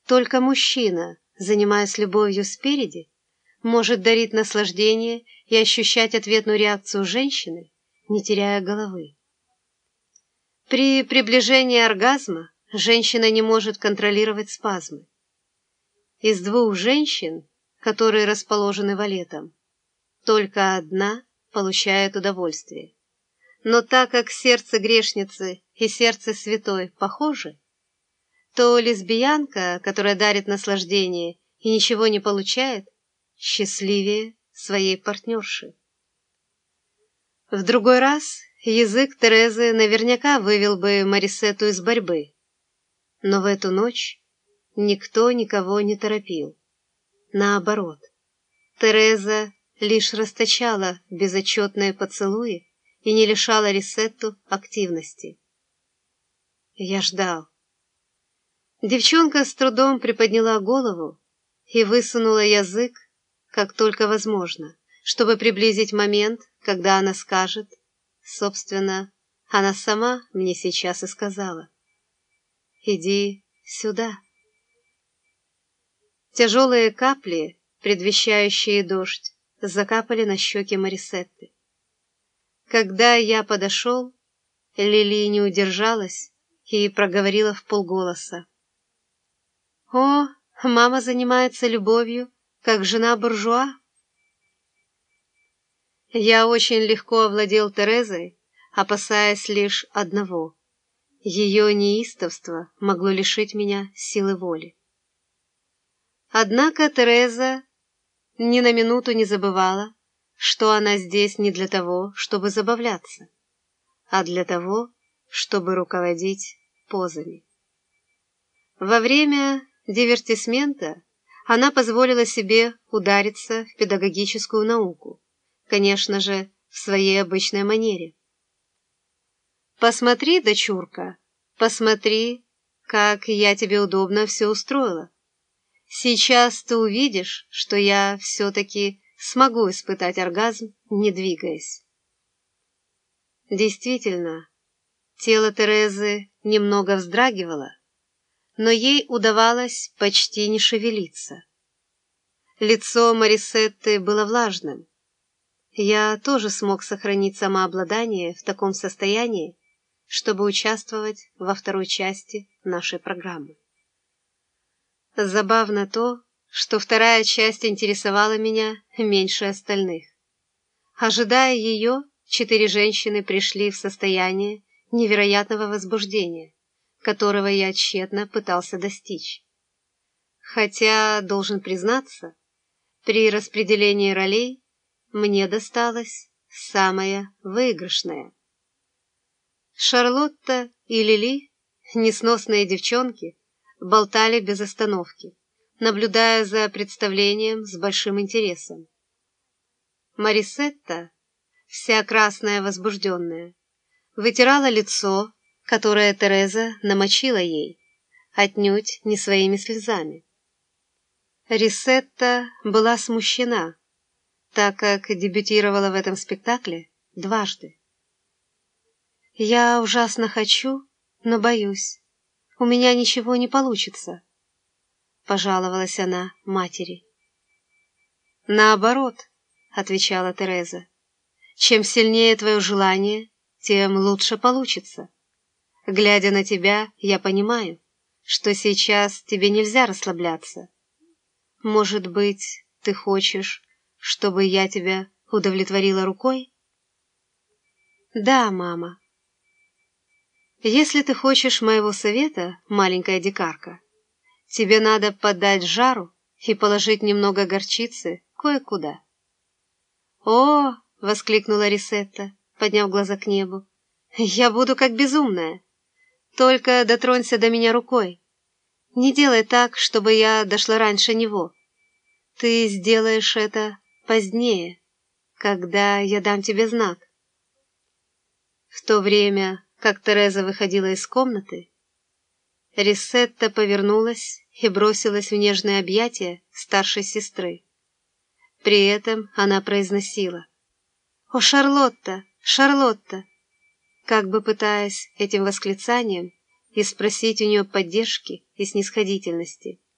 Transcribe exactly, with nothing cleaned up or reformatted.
Только мужчина, занимаясь любовью спереди, может дарить наслаждение и ощущать ответную реакцию женщины, не теряя головы. При приближении оргазма женщина не может контролировать спазмы. Из двух женщин, которые расположены валетом, только одна получает удовольствие. Но так как сердце грешницы и сердце святой похожи, то лесбиянка, которая дарит наслаждение и ничего не получает, счастливее своей партнерши. В другой раз язык Терезы наверняка вывел бы Марисетту из борьбы, но в эту ночь никто никого не торопил. Наоборот, Тереза лишь расточала безотчетные поцелуи и не лишала Рисетту активности. Я ждал. Девчонка с трудом приподняла голову и высунула язык, как только возможно, чтобы приблизить момент, когда она скажет, собственно, она сама мне сейчас и сказала: «Иди сюда». Тяжелые капли, предвещающие дождь, закапали на щеки Марисетты. Когда я подошел, Лили не удержалась и проговорила вполголоса: «О, мама занимается любовью, как жена буржуа». Я очень легко овладел Терезой, опасаясь лишь одного: ее неистовство могло лишить меня силы воли. Однако Тереза ни на минуту не забывала, что она здесь не для того, чтобы забавляться, а для того, чтобы руководить позами. Во время дивертисмента она позволила себе удариться в педагогическую науку, конечно же, в своей обычной манере. «Посмотри, дочурка, посмотри, как я тебе удобно все устроила. Сейчас ты увидишь, что я все-таки смогу испытать оргазм, не двигаясь». Действительно, тело Терезы немного вздрагивало, но ей удавалось почти не шевелиться. Лицо Марисетты было влажным. Я тоже смог сохранить самообладание в таком состоянии, чтобы участвовать во второй части нашей программы. Забавно то, что вторая часть интересовала меня меньше остальных. Ожидая ее, четыре женщины пришли в состояние невероятного возбуждения, которого я тщетно пытался достичь. Хотя, должен признаться, при распределении ролей мне досталась самая выигрышная. Шарлотта и Лили, несносные девчонки, болтали без остановки, наблюдая за представлением с большим интересом. Марисетта, вся красная возбужденная, вытирала лицо, которое Тереза намочила ей, отнюдь не своими слезами. Рисетта была смущена, так как дебютировала в этом спектакле дважды. «Я ужасно хочу, но боюсь. У меня ничего не получится», — пожаловалась она матери. «Наоборот», — отвечала Тереза, — «чем сильнее твое желание, тем лучше получится. Глядя на тебя, я понимаю, что сейчас тебе нельзя расслабляться. Может быть, ты хочешь, чтобы я тебя удовлетворила рукой?» «Да, мама». «Если ты хочешь моего совета, маленькая дикарка, тебе надо подать жару и положить немного горчицы кое-куда». «О!» — воскликнула Рисетта, подняв глаза к небу. «Я буду как безумная. Только дотронься до меня рукой. Не делай так, чтобы я дошла раньше него. Ты сделаешь это позднее, когда я дам тебе знак». В то время, как Тереза выходила из комнаты, Рисетта повернулась и бросилась в нежное объятие старшей сестры. При этом она произносила: «О, Шарлотта, Шарлотта!», как бы пытаясь этим восклицанием и спросить у нее поддержки и снисходительности.